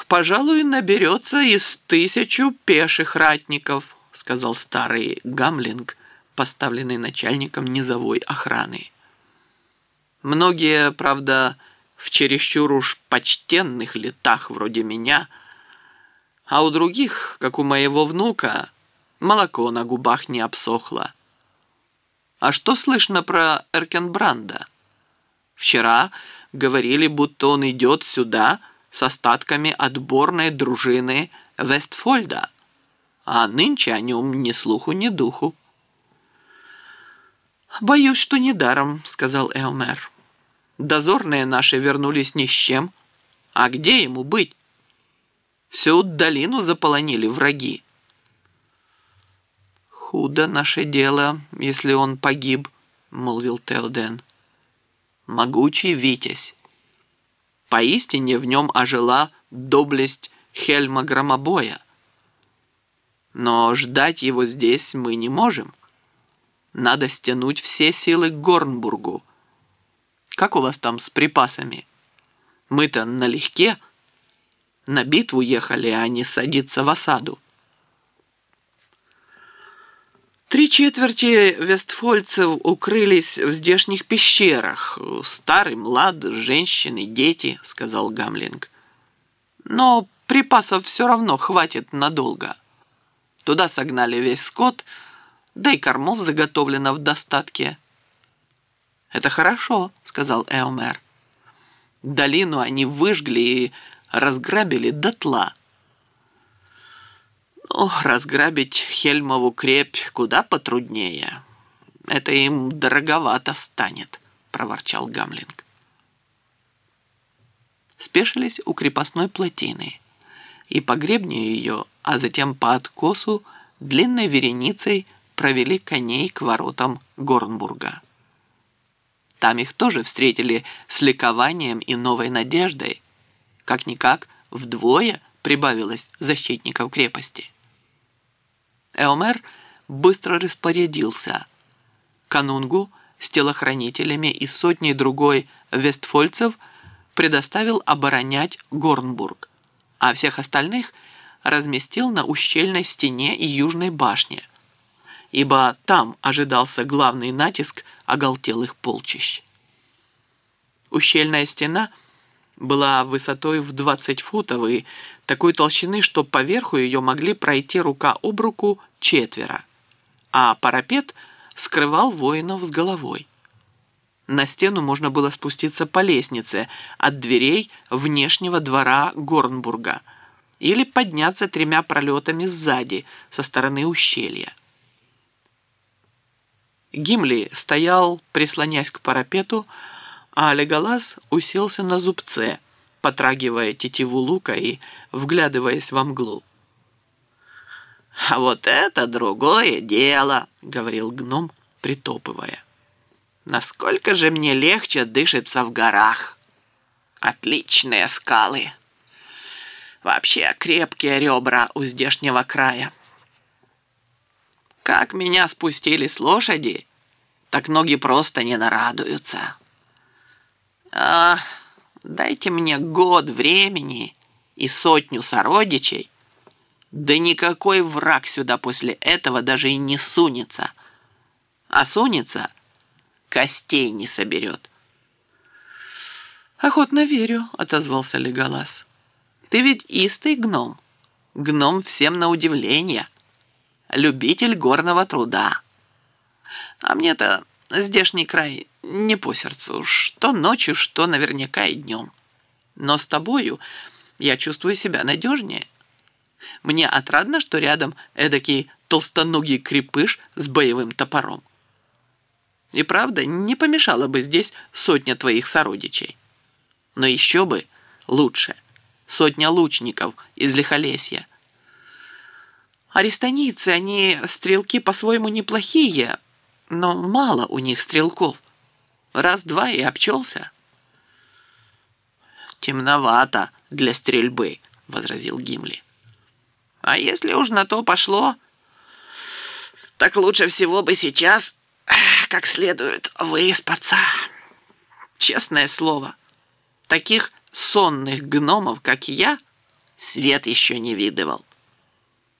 пожалуй, наберется из 1000 пеших ратников», сказал старый Гамлинг, поставленный начальником низовой охраны. «Многие, правда, в чересчур уж почтенных летах вроде меня, а у других, как у моего внука, молоко на губах не обсохло. А что слышно про Эркенбранда? Вчера говорили, будто он идет сюда с остатками отборной дружины Вестфольда, а нынче о нем ни слуху, ни духу». «Боюсь, что недаром», — сказал Эомер. «Дозорные наши вернулись ни с чем. А где ему быть? Всю долину заполонили враги». «Худо наше дело, если он погиб», — молвил Теоден. «Могучий витязь. Поистине в нем ожила доблесть Хельма Громобоя. Но ждать его здесь мы не можем. Надо стянуть все силы к Горнбургу. Как у вас там с припасами? Мы-то налегке. На битву ехали, а не садиться в осаду». 3/4 вестфольцев укрылись в здешних пещерах. Старый, млад, женщины, дети, сказал Гамлинг. Но припасов все равно хватит надолго. Туда согнали весь скот, да и кормов заготовлено в достатке. «Это хорошо», — сказал Эомер. «Долину они выжгли и разграбили дотла». «Ну, разграбить Хельмову крепь куда потруднее. Это им дороговато станет», — проворчал Гамлинг. Спешились у крепостной плотины, и по гребню ее, а затем по откосу, длинной вереницей провели коней к воротам Горнбурга. Там их тоже встретили с ликованием и новой надеждой. Как-никак вдвое прибавилось защитников крепости. Эомер быстро распорядился. Канунгу с телохранителями и сотней другой вестфольцев предоставил оборонять Горнбург, а всех остальных разместил на ущельной стене и южной башне, ибо там ожидался главный натиск оголтелых полчищ. Ущельная стена была высотой в 20 футов и такой толщины, что поверху ее могли пройти рука об руку 4, а парапет скрывал воинов с головой. На стену можно было спуститься по лестнице от дверей внешнего двора Горнбурга или подняться 3 пролетами сзади, со стороны ущелья. Гимли стоял, прислонясь к парапету, а Леголас уселся на зубце, потрагивая тетиву лука и вглядываясь во мглу. «А вот это другое дело», — говорил гном, притопывая. «Насколько же мне легче дышится в горах. Отличные скалы. Вообще крепкие ребра у здешнего края. Как меня спустили с лошади, так ноги просто не нарадуются. А дайте мне год времени и 100 сородичей, да никакой враг сюда после этого даже и не сунется. А сунется, костей не соберет». «Охотно верю», — отозвался Леголас. «Ты ведь истый гном. Гном всем на удивление. Любитель горного труда. А мне-то здешний край не по сердцу, что ночью, что наверняка и днем. Но с тобою я чувствую себя надежнее. Мне отрадно, что рядом эдакий толстоногий крепыш с боевым топором. И правда, не помешало бы здесь 100 твоих сородичей. Но еще бы лучше 100 лучников из Лихолесья. Арестонийцы, они стрелки по-своему неплохие, но мало у них стрелков. Раз-два и обчелся». «Темновато для стрельбы», — возразил Гимли. «А если уж на то пошло, так лучше всего бы сейчас как следует выспаться. Честное слово, таких сонных гномов, как я, свет еще не видывал.